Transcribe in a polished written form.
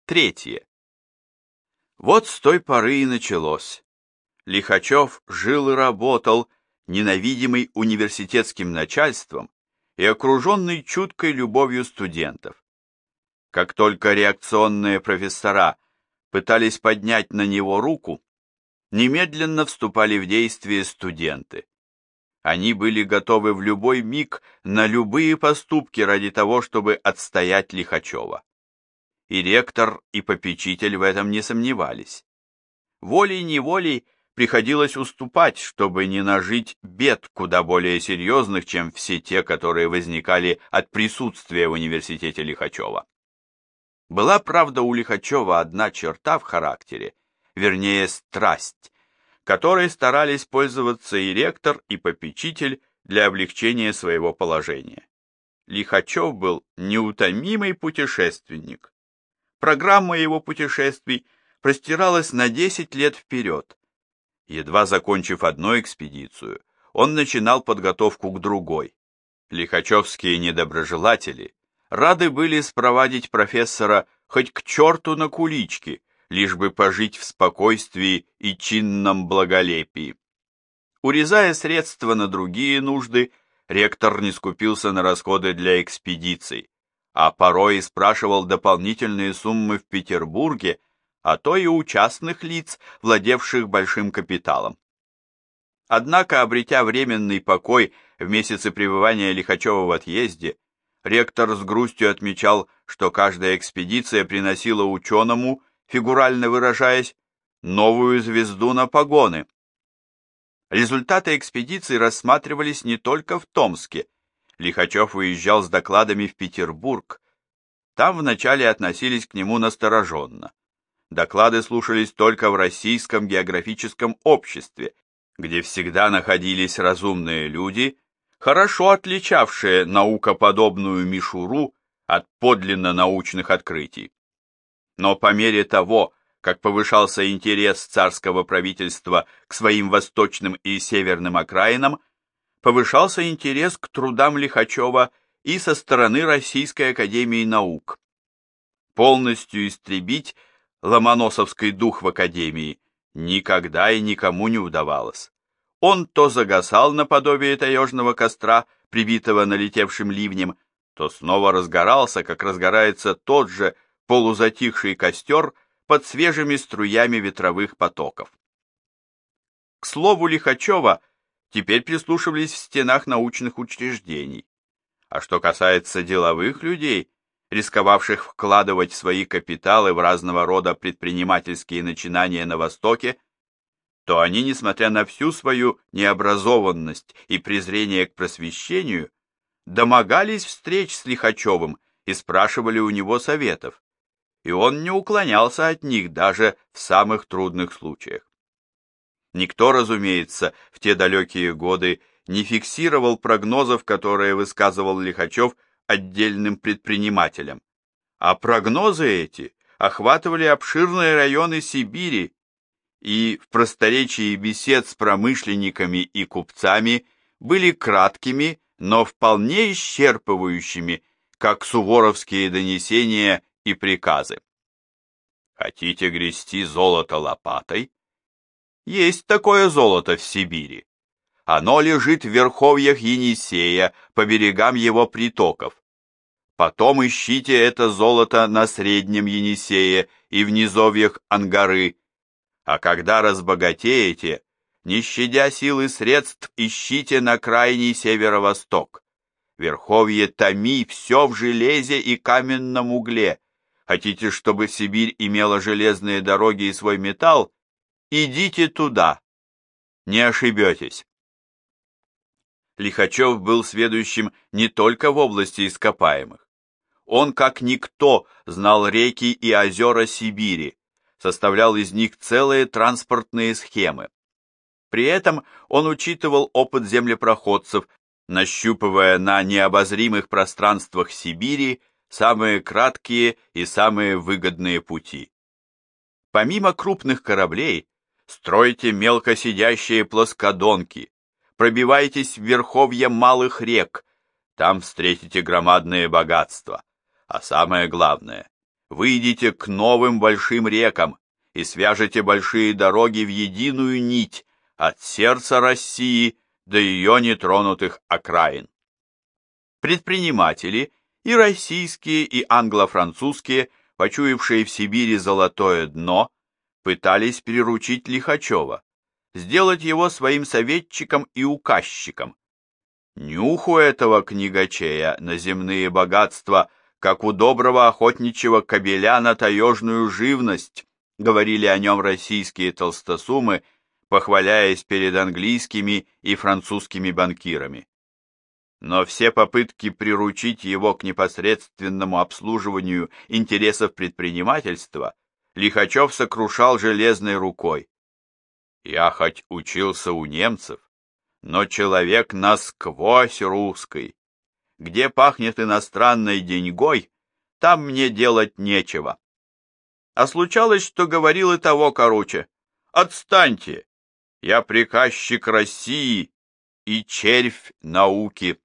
Третье. Вот с той поры и началось. Лихачев жил и работал, ненавидимый университетским начальством и окруженный чуткой любовью студентов. Как только реакционные профессора пытались поднять на него руку, немедленно вступали в действие студенты. Они были готовы в любой миг на любые поступки ради того, чтобы отстоять Лихачева. И ректор, и попечитель в этом не сомневались. Волей-неволей приходилось уступать, чтобы не нажить бед куда более серьезных, чем все те, которые возникали от присутствия в университете Лихачева. Была, правда, у Лихачева одна черта в характере, вернее, страсть, которой старались пользоваться и ректор, и попечитель для облегчения своего положения. Лихачев был неутомимый путешественник. Программа его путешествий простиралась на 10 лет вперед. Едва закончив одну экспедицию, он начинал подготовку к другой. Лихачевские недоброжелатели рады были спровадить профессора хоть к черту на кулички, лишь бы пожить в спокойствии и чинном благолепии. Урезая средства на другие нужды, ректор не скупился на расходы для экспедиций, а порой и спрашивал дополнительные суммы в Петербурге, а то и у частных лиц, владевших большим капиталом. Однако, обретя временный покой в месяцы пребывания Лихачева в отъезде, ректор с грустью отмечал, что каждая экспедиция приносила ученому, фигурально выражаясь, новую звезду на погоны. Результаты экспедиции рассматривались не только в Томске. Лихачев уезжал с докладами в Петербург. Там вначале относились к нему настороженно. Доклады слушались только в Российском географическом обществе, где всегда находились разумные люди, хорошо отличавшие наукоподобную мишуру от подлинно научных открытий. Но по мере того, как повышался интерес царского правительства к своим восточным и северным окраинам, повышался интерес к трудам Лихачева и со стороны Российской академии наук. Полностью истребить ломоносовский дух в академии никогда и никому не удавалось. Он то загасал наподобие таежного костра, прибитого налетевшим ливнем, то снова разгорался, как разгорается тот же полузатихший костер под свежими струями ветровых потоков. К слову Лихачева теперь прислушивались в стенах научных учреждений. А что касается деловых людей, рисковавших вкладывать свои капиталы в разного рода предпринимательские начинания на Востоке, то они, несмотря на всю свою необразованность и презрение к просвещению, домогались встреч с Лихачевым и спрашивали у него советов, и он не уклонялся от них даже в самых трудных случаях. Никто, разумеется, в те далекие годы не фиксировал прогнозов, которые высказывал Лихачев отдельным предпринимателям, а прогнозы эти охватывали обширные районы Сибири, и в просторечии бесед с промышленниками и купцами были краткими, но вполне исчерпывающими, как суворовские донесения и приказы. Хотите грести золото лопатой? Есть такое золото в Сибири. Оно лежит в верховьях Енисея, по берегам его притоков. Потом ищите это золото на Среднем Енисее и в низовьях Ангары. А когда разбогатеете, не щадя сил и средств, ищите на крайний северо-восток. Верховье Томи все в железе и каменном угле. Хотите, чтобы Сибирь имела железные дороги и свой металл? Идите туда. Не ошибетесь. Лихачев был сведущим не только в области ископаемых. Он, как никто, знал реки и озера Сибири, составлял из них целые транспортные схемы. При этом он учитывал опыт землепроходцев, нащупывая на необозримых пространствах Сибири самые краткие и самые выгодные пути. Помимо крупных кораблей, стройте мелкосидящие плоскодонки, пробивайтесь в верховья малых рек, там встретите громадные богатства. А самое главное, выйдите к новым большим рекам и свяжете большие дороги в единую нить от сердца России до ее нетронутых окраин. Предприниматели, и российские, и англо-французские, почуявшие в Сибири золотое дно, пытались приручить Лихачева, сделать его своим советчиком и указчиком. Нюху этого книгачея на земные богатства, как у доброго охотничьего кобеля на таежную живность, говорили о нем российские толстосумы, похваляясь перед английскими и французскими банкирами. Но все попытки приручить его к непосредственному обслуживанию интересов предпринимательства Лихачев сокрушал железной рукой. «Я хоть учился у немцев, но человек насквозь русский. Где пахнет иностранной деньгой, там мне делать нечего». А случалось, что говорил и того короче: «Отстаньте! Я приказчик России и червь науки».